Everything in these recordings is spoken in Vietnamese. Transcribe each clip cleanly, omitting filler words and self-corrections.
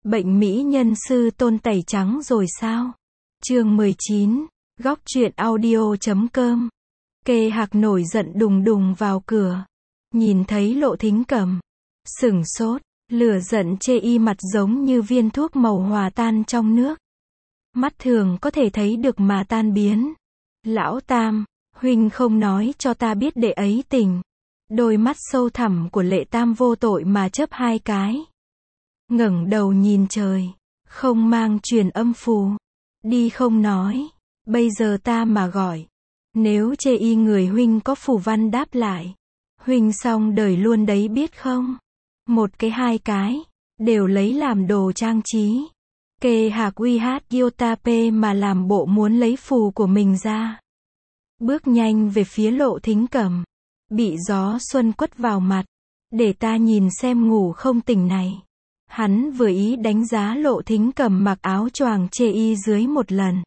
Bệnh mỹ nhân sư tôn tẩy trắng rồi sao? Chương 19, góc truyện audio.com. Kê Hạc nổi giận đùng đùng vào cửa. Nhìn thấy Lộ Thính Cầm. Sửng sốt, lửa giận chê y mặt giống như viên thuốc màu hòa tan trong nước. Mắt thường có thể thấy được mà tan biến. Lão Tam, huynh không nói cho ta biết đệ ấy tình. Đôi mắt sâu thẳm của Lệ Tam vô tội mà chớp hai cái. Ngẩng đầu nhìn trời, không mang truyền âm phù. Đi không nói, bây giờ ta mà gọi. Nếu chê y người huynh có phù văn đáp lại. Huynh xong đời luôn đấy biết không? Một cái hai cái, đều lấy làm đồ trang trí. Kê Hạc uy hát Yotape mà làm bộ muốn lấy phù của mình ra. Bước nhanh về phía Lộ Thính Cầm. Bị gió xuân quất vào mặt. Để ta nhìn xem ngủ không tỉnh này. Hắn vừa ý đánh giá Lộ Thính Cầm mặc áo choàng chê y dưới một lần.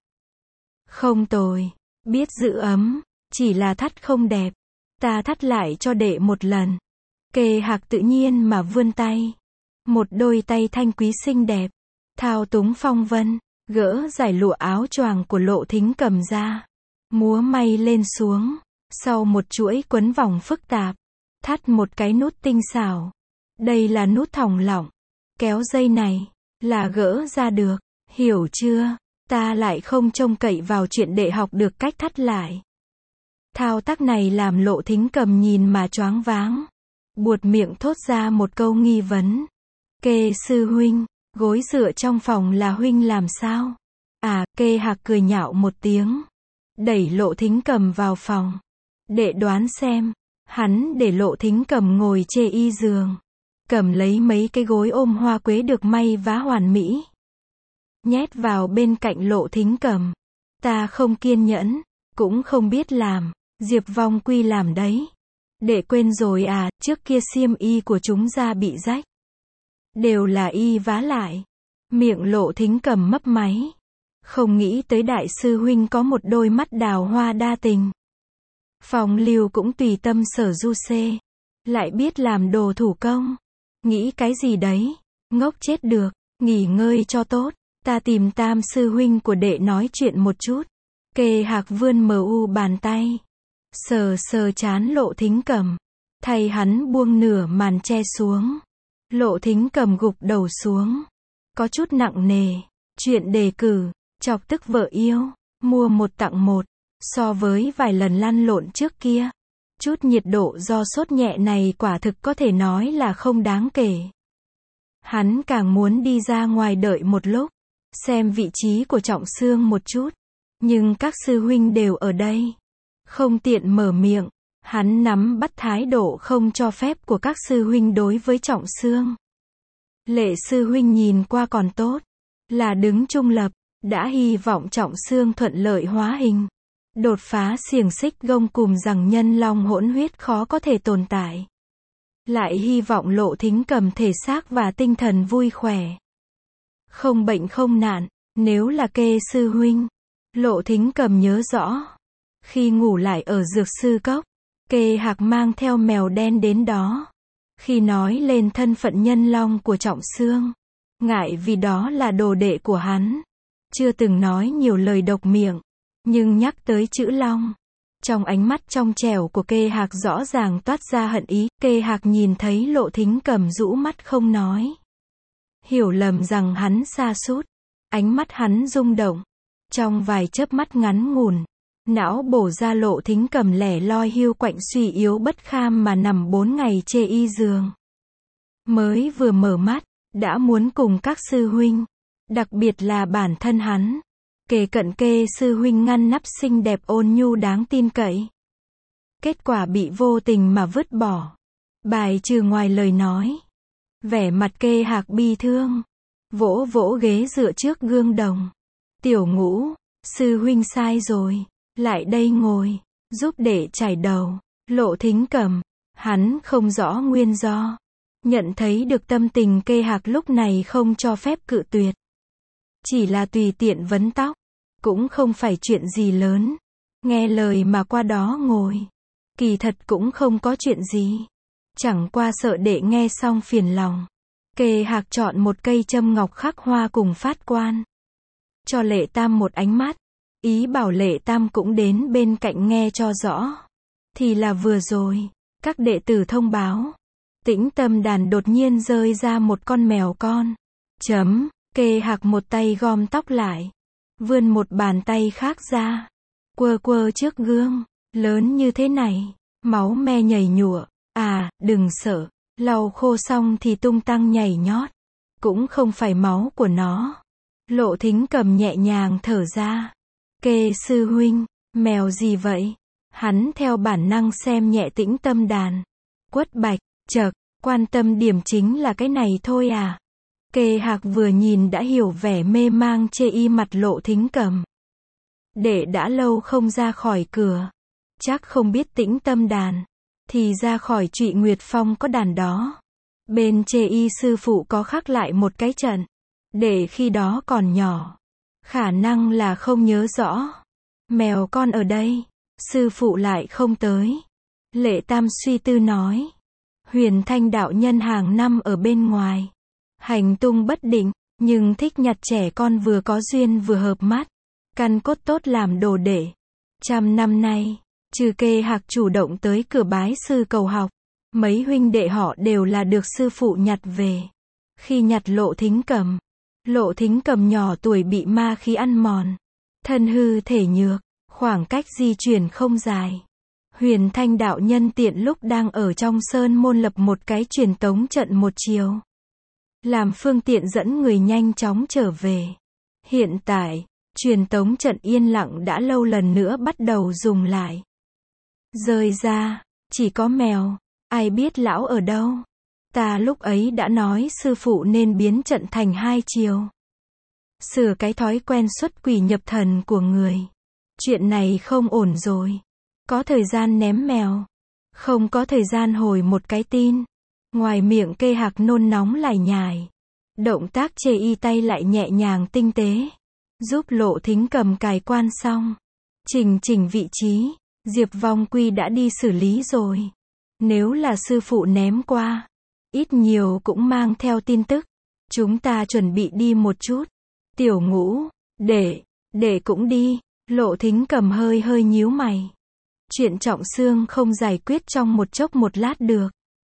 Không tồi, biết giữ ấm, chỉ là thắt không đẹp. Ta thắt lại cho đệ một lần. Kê Hạc tự nhiên mà vươn tay. Một đôi tay thanh quý xinh đẹp. Thao túng phong vân, gỡ giải lụa áo choàng của Lộ Thính Cầm ra. Múa may lên xuống. Sau một chuỗi quấn vòng phức tạp. Thắt một cái nút tinh xảo. Đây là nút thòng lọng. Kéo dây này, là gỡ ra được, hiểu chưa? Ta lại không trông cậy vào chuyện đệ học được cách thắt lại. Thao tác này làm Lộ Thính Cầm nhìn mà choáng váng. Buột miệng thốt ra một câu nghi vấn. Kê sư huynh, gối dựa trong phòng là huynh làm sao? À, Kê Hạc cười nhạo một tiếng. Đẩy Lộ Thính Cầm vào phòng. Đệ đoán xem, hắn để Lộ Thính Cầm ngồi chê y giường. Cầm lấy mấy cái gối ôm hoa quế được may vá hoàn mỹ. Nhét vào bên cạnh Lộ Thính Cầm. Ta không kiên nhẫn, cũng không biết làm, Diệp Vong Quy làm đấy. Đệ quên rồi à, trước kia xiêm y của chúng da bị rách. Đều là y vá lại. Miệng Lộ Thính Cầm mấp máy. Không nghĩ tới đại sư huynh có một đôi mắt đào hoa đa tình. Phong Lưu cũng tùy tâm sở du xê. Lại biết làm đồ thủ công. Nghĩ cái gì đấy, ngốc chết được, nghỉ ngơi cho tốt, ta tìm Tam sư huynh của đệ nói chuyện một chút. Kê Hạc vươn bàn tay, sờ sờ trán Lộ Thính Cầm, thay hắn buông nửa màn che xuống. Lộ Thính Cầm gục đầu xuống, có chút nặng nề, chuyện đề cử, chọc tức vợ yêu, mua một tặng một, so với vài lần lăn lộn trước kia. Chút nhiệt độ do sốt nhẹ này quả thực có thể nói là không đáng kể. Hắn càng muốn đi ra ngoài đợi một lúc, xem vị trí của Trọng Xương một chút. Nhưng các sư huynh đều ở đây. Không tiện mở miệng, hắn nắm bắt thái độ không cho phép của các sư huynh đối với Trọng Xương. Lệ sư huynh nhìn qua còn tốt, là đứng trung lập, đã hy vọng Trọng Xương thuận lợi hóa hình. Đột phá xiềng xích gông cùm rằng nhân long hỗn huyết khó có thể tồn tại. Lại hy vọng Lộ Thính Cầm thể xác và tinh thần vui khỏe. Không bệnh không nạn, nếu là Kê sư huynh. Lộ Thính Cầm nhớ rõ. Khi ngủ lại ở dược sư cốc, Kê Hạc mang theo mèo đen đến đó. Khi nói lên thân phận nhân long của Trọng Xương, ngại vì đó là đồ đệ của hắn. Chưa từng nói nhiều lời độc miệng. Nhưng nhắc tới chữ long, trong ánh mắt trong trẻo của Kê Hạc rõ ràng toát ra hận ý. Kê Hạc nhìn thấy Lộ Thính Cầm rũ mắt không nói. Hiểu lầm rằng hắn sa sút. Ánh mắt hắn rung động. Trong vài chớp mắt ngắn ngủn, não bổ ra Lộ Thính Cầm lẻ loi hiu quạnh suy yếu bất kham mà nằm 4 ngày chê y giường. Mới vừa mở mắt, đã muốn cùng các sư huynh, đặc biệt là bản thân hắn. Kề cận Kê sư huynh ngăn nắp xinh đẹp ôn nhu đáng tin cậy. Kết quả bị vô tình mà vứt bỏ. Bài trừ ngoài lời nói. Vẻ mặt Kê Hạc bi thương. Vỗ vỗ ghế dựa trước gương đồng. Tiểu Ngũ, sư huynh sai rồi. Lại đây ngồi, giúp đệ chải đầu. Lộ Thính Cầm, hắn không rõ nguyên do. Nhận thấy được tâm tình Kê Hạc lúc này không cho phép cự tuyệt. Chỉ là tùy tiện vấn tóc. Cũng không phải chuyện gì lớn. Nghe lời mà qua đó ngồi. Kỳ thật cũng không có chuyện gì. Chẳng qua sợ đệ nghe xong phiền lòng. Kề Hạc chọn một cây châm ngọc khắc hoa cùng phát quan. Cho Lệ Tam một ánh mắt. Ý bảo Lệ Tam cũng đến bên cạnh nghe cho rõ. Thì là vừa rồi, các đệ tử thông báo. Tĩnh Tâm Đàn đột nhiên rơi ra một con mèo con. Kề Hạc một tay gom tóc lại. Vươn một bàn tay khác ra. Quơ quơ trước gương. Lớn như thế này. Máu me nhảy nhụa. À, đừng sợ. Lau khô xong thì tung tăng nhảy nhót. Cũng không phải máu của nó. Lộ Thính Cầm nhẹ nhàng thở ra. Kê sư huynh, mèo gì vậy? Hắn theo bản năng xem nhẹ Tĩnh Tâm Đàn. Quất bạch, chậc, quan tâm điểm chính là cái này thôi à? Kề Hạc vừa nhìn đã hiểu vẻ mê mang chê y mặt Lộ Thính Cầm. Đệ đã lâu không ra khỏi cửa. Chắc không biết Tĩnh Tâm Đàn. Thì ra khỏi Trụy Nguyệt Phong có đàn đó. Bên chê y sư phụ có khắc lại một cái trận. Để khi đó còn nhỏ. Khả năng là không nhớ rõ. Mèo con ở đây. Sư phụ lại không tới. Lệ Tam suy tư nói. Huyền Thanh đạo nhân hàng năm ở bên ngoài. Hành tung bất định. Nhưng thích nhặt trẻ con vừa có duyên vừa hợp mắt. Căn cốt tốt làm đồ đệ. 100 năm nay. Trừ Kê Hạc chủ động tới cửa bái sư cầu học. Mấy huynh đệ họ đều là được sư phụ nhặt về. Khi nhặt Lộ Thính Cầm. Lộ Thính Cầm nhỏ tuổi bị ma khí ăn mòn. Thân hư thể nhược. Khoảng cách di chuyển không dài. Huyền Thanh đạo nhân tiện lúc đang ở trong sơn môn lập một cái truyền tống trận một chiều. Làm phương tiện dẫn người nhanh chóng trở về. Hiện tại, truyền tống trận yên lặng đã lâu lần nữa bắt đầu dùng lại. Rời ra, chỉ có mèo, ai biết lão ở đâu. Ta lúc ấy đã nói sư phụ nên biến trận thành 2 chiều. Sửa cái thói quen xuất quỷ nhập thần của người. Chuyện này không ổn rồi. Có thời gian ném mèo. Không có thời gian hồi một cái tin. Ngoài miệng Kê Hạc nôn nóng lải nhải. Động tác chê y tay lại nhẹ nhàng tinh tế. Giúp Lộ Thính Cầm cài quan xong. Chỉnh vị trí. Diệp Vong Quy đã đi xử lý rồi. Nếu là sư phụ ném qua. Ít nhiều cũng mang theo tin tức. Chúng ta chuẩn bị đi một chút. Tiểu Ngũ, để cũng đi. Lộ Thính Cầm hơi nhíu mày. Chuyện trọng xương không giải quyết trong một chốc một lát được.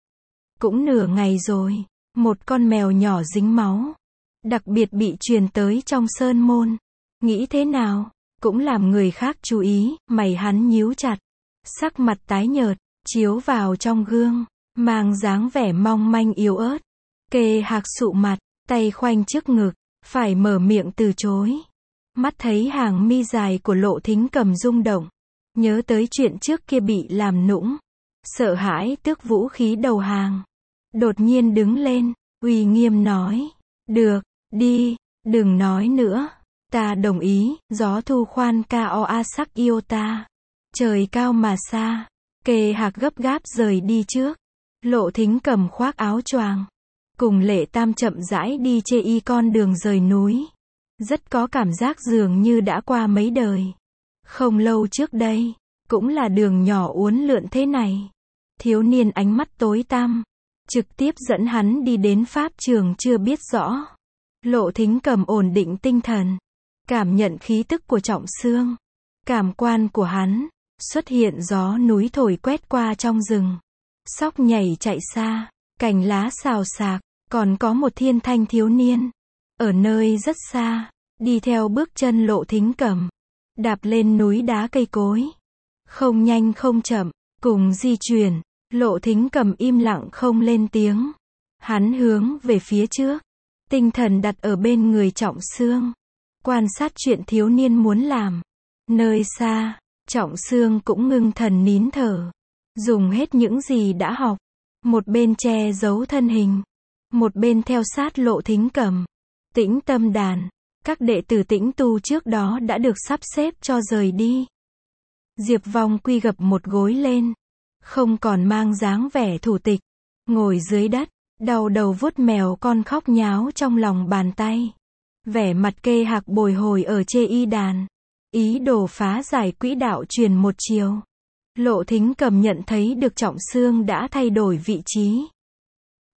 Cũng nửa ngày rồi. Một con mèo nhỏ dính máu. Đặc biệt bị truyền tới trong sơn môn. Nghĩ thế nào? Cũng làm người khác chú ý. Mày hắn nhíu chặt. Sắc mặt tái nhợt. Chiếu vào trong gương. Mang dáng vẻ mong manh yếu ớt. Kê Hạc sụ mặt. Tay khoanh trước ngực. Phải mở miệng từ chối. Mắt thấy hàng mi dài của Lộ Thính Cầm rung động. Nhớ tới chuyện trước kia bị làm nũng. Sợ hãi tước vũ khí đầu hàng. Đột nhiên đứng lên. Uy nghiêm nói. Được, đi, đừng nói nữa. Ta đồng ý. Gió thu khoan ca o a sắc yêu ta. Trời cao mà xa. Kê Hạc gấp gáp rời đi trước. Lộ Thính Cầm khoác áo choàng. Cùng Lệ Tam chậm rãi đi chê y con đường rời núi. Rất có cảm giác dường như đã qua mấy đời. Không lâu trước đây, cũng là đường nhỏ uốn lượn thế này. Thiếu niên ánh mắt tối tăm, trực tiếp dẫn hắn đi đến pháp trường chưa biết rõ. Lộ Thính Cầm ổn định tinh thần, cảm nhận khí tức của trọng xương. Cảm quan của hắn, xuất hiện gió núi thổi quét qua trong rừng. Sóc nhảy chạy xa, cành lá xào xạc, còn có một thiên thanh thiếu niên. Ở nơi rất xa, đi theo bước chân Lộ Thính Cầm. Đạp lên núi đá cây cối. Không nhanh không chậm, cùng di chuyển. Lộ Thính Cầm im lặng không lên tiếng. Hắn hướng về phía trước. Tinh thần đặt ở bên người trọng xương. Quan sát chuyện thiếu niên muốn làm. Nơi xa, trọng xương cũng ngưng thần nín thở. Dùng hết những gì đã học. Một bên che giấu thân hình. Một bên theo sát Lộ Thính Cầm. Tĩnh Tâm Đàn. Các đệ tử Tĩnh Tu trước đó đã được sắp xếp cho rời đi. Diệp Vong Quy gập một gối lên. Không còn mang dáng vẻ thủ tịch. Ngồi dưới đất, đau đầu vuốt mèo con khóc nháo trong lòng bàn tay. Vẻ mặt Kê Hạc bồi hồi ở chê y đàn. Ý đồ phá giải quỹ đạo truyền một chiều. Lộ Thính Cầm nhận thấy được trọng xương đã thay đổi vị trí.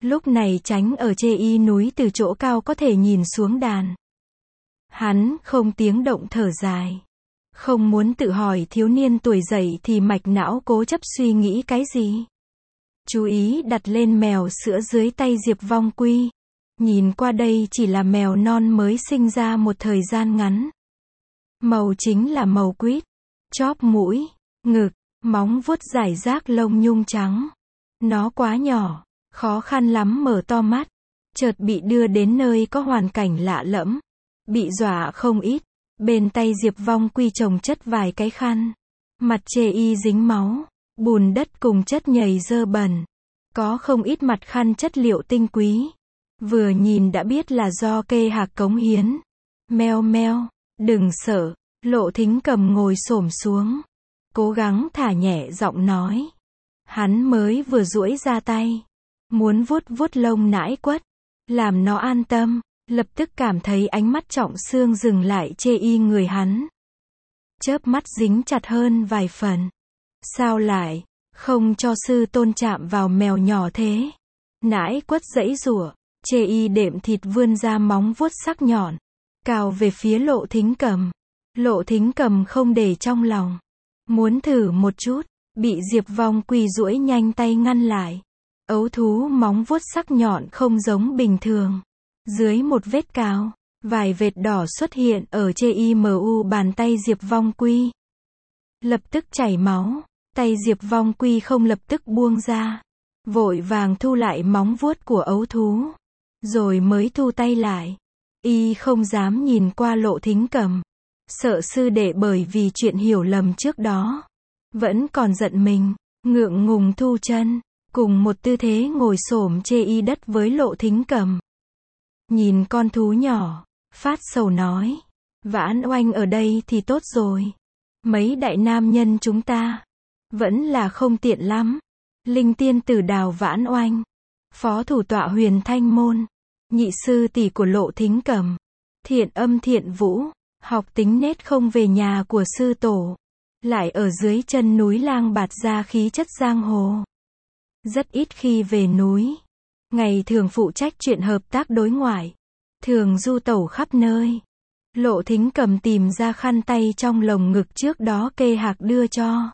Lúc này tránh ở chê y núi từ chỗ cao có thể nhìn xuống đàn. Hắn không tiếng động thở dài. Không muốn tự hỏi thiếu niên tuổi dậy thì mạch não cố chấp suy nghĩ cái gì. Chú ý đặt lên mèo sữa dưới tay Diệp Vong Quy. Nhìn qua đây chỉ là mèo non mới sinh ra một thời gian ngắn. Màu chính là màu quýt. Chóp mũi, ngực, móng vuốt rải rác lông nhung trắng. Nó quá nhỏ, khó khăn lắm mở to mắt. Chợt bị đưa đến nơi có hoàn cảnh lạ lẫm. Bị dọa không ít. Bên tay Diệp Vong Quy chồng chất vài cái khăn. Mặt chê y dính máu, bùn đất cùng chất nhầy dơ bẩn. Có không ít mặt khăn chất liệu tinh quý. Vừa nhìn đã biết là do Kê Hạc cống hiến. Meo meo, đừng sợ. Lộ Thính Cầm ngồi xổm xuống. Cố gắng thả nhẹ giọng nói. Hắn mới vừa duỗi ra tay. Muốn vuốt vuốt lông nãi quất. Làm nó an tâm. Lập tức cảm thấy ánh mắt Trọng Xương dừng lại chê y người hắn. Chớp mắt dính chặt hơn vài phần. Sao lại, không cho sư tôn chạm vào mèo nhỏ thế? Nãi quất giãy giụa, chê y đệm thịt vươn ra móng vuốt sắc nhọn. Cào về phía Lộ Thính Cầm. Lộ Thính Cầm không để trong lòng. Muốn thử một chút, bị Diệp Vong Quy duỗi nhanh tay ngăn lại. Ấu thú móng vuốt sắc nhọn không giống bình thường. Dưới một vết cào, vài vệt đỏ xuất hiện ở chê y mu bàn tay Diệp Vong Quy. Lập tức chảy máu, tay Diệp Vong Quy không lập tức buông ra. Vội vàng thu lại móng vuốt của ấu thú. Rồi mới thu tay lại. Y không dám nhìn qua Lộ Thính Cầm. Sợ sư đệ bởi vì chuyện hiểu lầm trước đó. Vẫn còn giận mình, ngượng ngùng thu chân. Cùng một tư thế ngồi xổm chê y đất với Lộ Thính Cầm. Nhìn con thú nhỏ, phát sầu nói. Vãn Oanh ở đây thì tốt rồi. Mấy đại nam nhân chúng ta. Vẫn là không tiện lắm. Linh tiên tử Đào Vãn Oanh. Phó thủ tọa Huyền Thanh Môn. Nhị sư tỷ của Lộ Thính Cầm. Thiện Âm Thiện Vũ. Học tính nết không về nhà của sư tổ. Lại ở dưới chân núi lang bạt ra khí chất giang hồ. Rất ít khi về núi. Ngày thường phụ trách chuyện hợp tác đối ngoại. Thường du tẩu khắp nơi. Lộ Thính Cầm tìm ra khăn tay trong lồng ngực trước đó Kê Hạc đưa cho.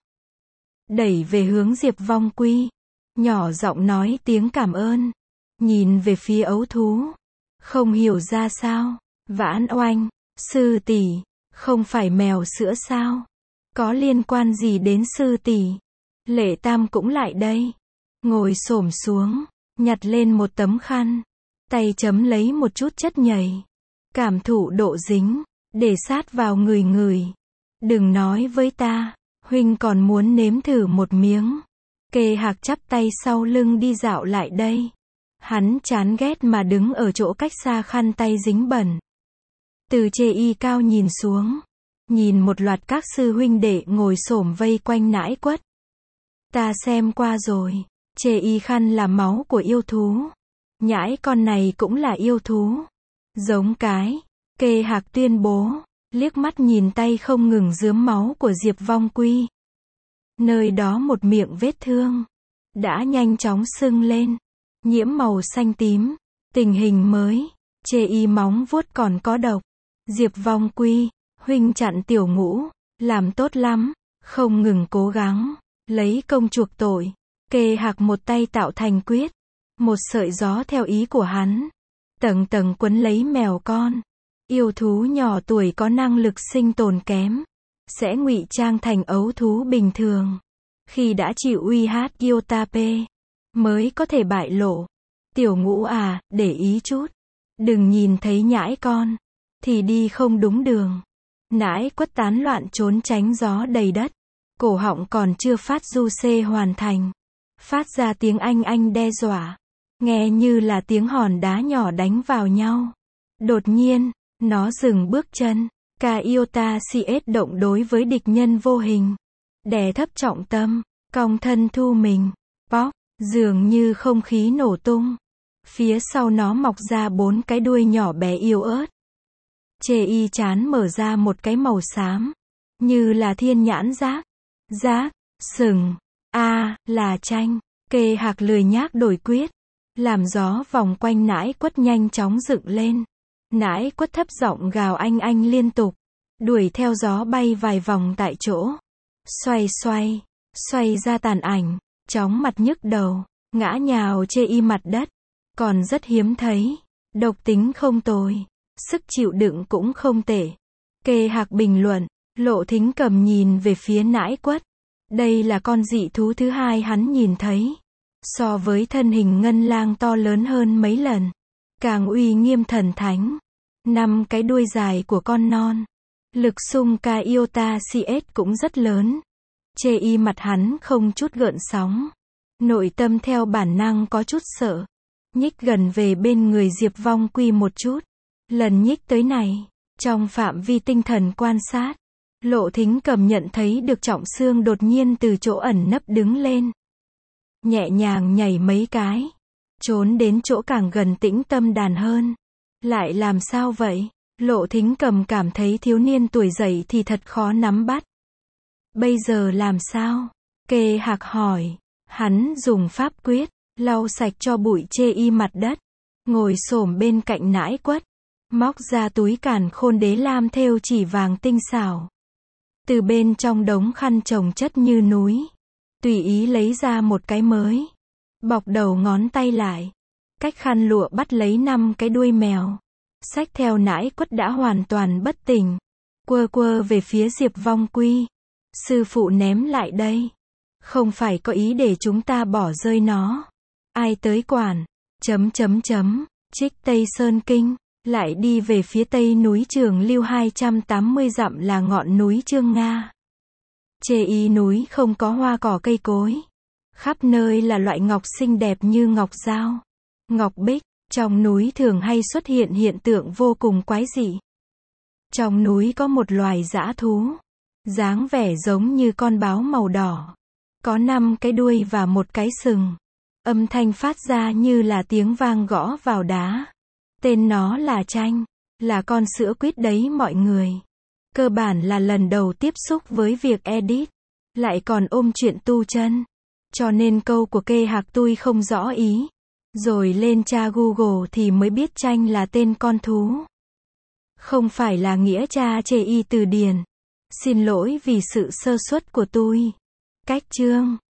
Đẩy về hướng Diệp Vong Quy. Nhỏ giọng nói tiếng cảm ơn. Nhìn về phía ấu thú. Không hiểu ra sao. Vãn Oanh, sư tỷ, không phải mèo sữa sao? Có liên quan gì đến sư tỷ? Lệ Tam cũng lại đây. Ngồi xổm xuống. Nhặt lên một tấm khăn. Tay chấm lấy một chút chất nhầy. Cảm thụ độ dính. Để sát vào người người. Đừng nói với ta. Huynh còn muốn nếm thử một miếng. Kê Hạc chắp tay sau lưng đi dạo lại đây. Hắn chán ghét mà đứng ở chỗ cách xa khăn tay dính bẩn. Từ chê y cao nhìn xuống. Nhìn một loạt các sư huynh đệ ngồi xổm vây quanh nãi quất. Ta xem qua rồi. Chê y khăn là máu của yêu thú. Nhãi con này cũng là yêu thú. Giống cái. Kê Hạc tuyên bố. Liếc mắt nhìn tay không ngừng rướm máu của Diệp Vong Quy. Nơi đó một miệng vết thương. Đã nhanh chóng sưng lên. Nhiễm màu xanh tím. Tình hình mới. Chê y móng vuốt còn có độc. Diệp Vong Quy. Huynh chặn tiểu ngũ. Làm tốt lắm. Không ngừng cố gắng. Lấy công chuộc tội. Kê Hạc một tay tạo thành quyết. Một sợi gió theo ý của hắn. Tầng tầng quấn lấy mèo con. Yêu thú nhỏ tuổi có năng lực sinh tồn kém. Sẽ ngụy trang thành ấu thú bình thường. Khi đã chịu uy hát Yotape. Mới có thể bại lộ. Tiểu ngũ à, để ý chút. Đừng nhìn thấy nhãi con. Thì đi không đúng đường. Nãi quất tán loạn trốn tránh gió đầy đất. Cổ họng còn chưa phát du xê hoàn thành. Phát ra tiếng anh đe dọa. Nghe như là tiếng hòn đá nhỏ đánh vào nhau. Đột nhiên, nó dừng bước chân. Kaiota CS động đối với địch nhân vô hình. Đè thấp trọng tâm. Cong thân thu mình. Póc, dường như không khí nổ tung. Phía sau nó mọc ra 4 cái đuôi nhỏ bé yếu ớt. Chê y chán mở ra một cái màu xám. Như là thiên nhãn giác. Giác, sừng. Là tranh. Kê Hạc lười nhác đổi quyết. làm gió vòng quanh nãi quất nhanh chóng dựng lên. Nãi quất thấp giọng gào anh liên tục, đuổi theo gió bay vài vòng tại chỗ. Xoay xoay, xoay ra tàn ảnh, chóng mặt nhức đầu, ngã nhào chê y mặt đất. Còn rất hiếm thấy, độc tính không tồi, sức chịu đựng cũng không tệ. Kê Hạc bình luận, Lộ Thính Cầm nhìn về phía nãi quất. Đây là con dị thú thứ hai hắn nhìn thấy. So với thân hình ngân lang to lớn hơn mấy lần. Càng uy nghiêm thần thánh. 5 cái đuôi dài của con non. Lực xung ca iota CS cũng rất lớn. Chê y mặt hắn không chút gợn sóng. Nội tâm theo bản năng có chút sợ. Nhích gần về bên người Diệp Vong Quy một chút. Lần nhích tới này, trong phạm vi tinh thần quan sát, Lộ Thính Cầm nhận thấy được Trọng Xương đột nhiên từ chỗ ẩn nấp đứng lên. Nhẹ nhàng nhảy mấy cái. Trốn đến chỗ càng gần tĩnh tâm đàn hơn. Lại làm sao vậy? Lộ Thính Cầm cảm thấy thiếu niên tuổi dậy thì thật khó nắm bắt. Bây giờ làm sao? Kê Hạc hỏi. Hắn dùng pháp quyết, lau sạch cho bụi chê y mặt đất. Ngồi xổm bên cạnh nãi quất. Móc ra túi càn khôn đế lam thêu chỉ vàng tinh xảo. Từ bên trong đống khăn chồng chất như núi. Tùy ý lấy ra một cái mới. Bọc đầu ngón tay lại. Cách khăn lụa bắt lấy 5 cái đuôi mèo. Xách theo nãi quất đã hoàn toàn bất tỉnh. Quơ quơ về phía Diệp Vong Quy. Sư phụ ném lại đây. Không phải có ý để chúng ta bỏ rơi nó. Ai tới quản. Trích Tây Sơn Kinh. Lại đi về phía tây núi Trường Lưu 280 dặm là ngọn núi Chương Nga. Chê y núi không có hoa cỏ cây cối. Khắp nơi là loại ngọc xinh đẹp như ngọc dao, ngọc bích. Trong núi thường hay xuất hiện hiện tượng vô cùng quái dị. Trong núi có một loài dã thú. Dáng vẻ giống như con báo màu đỏ. Có 5 cái đuôi và một cái sừng. Âm thanh phát ra như là tiếng vang gõ vào đá. Tên nó là Tranh. Là con sữa quýt đấy mọi người. Cơ bản là lần đầu tiếp xúc với việc edit. Lại còn ôm chuyện tu chân. Cho nên câu của Kê Hạc tôi không rõ ý. Rồi lên tra Google thì mới biết Tranh là tên con thú. Không phải là nghĩa tra chê y từ điển. Xin lỗi vì sự sơ suất của tôi. Cách chương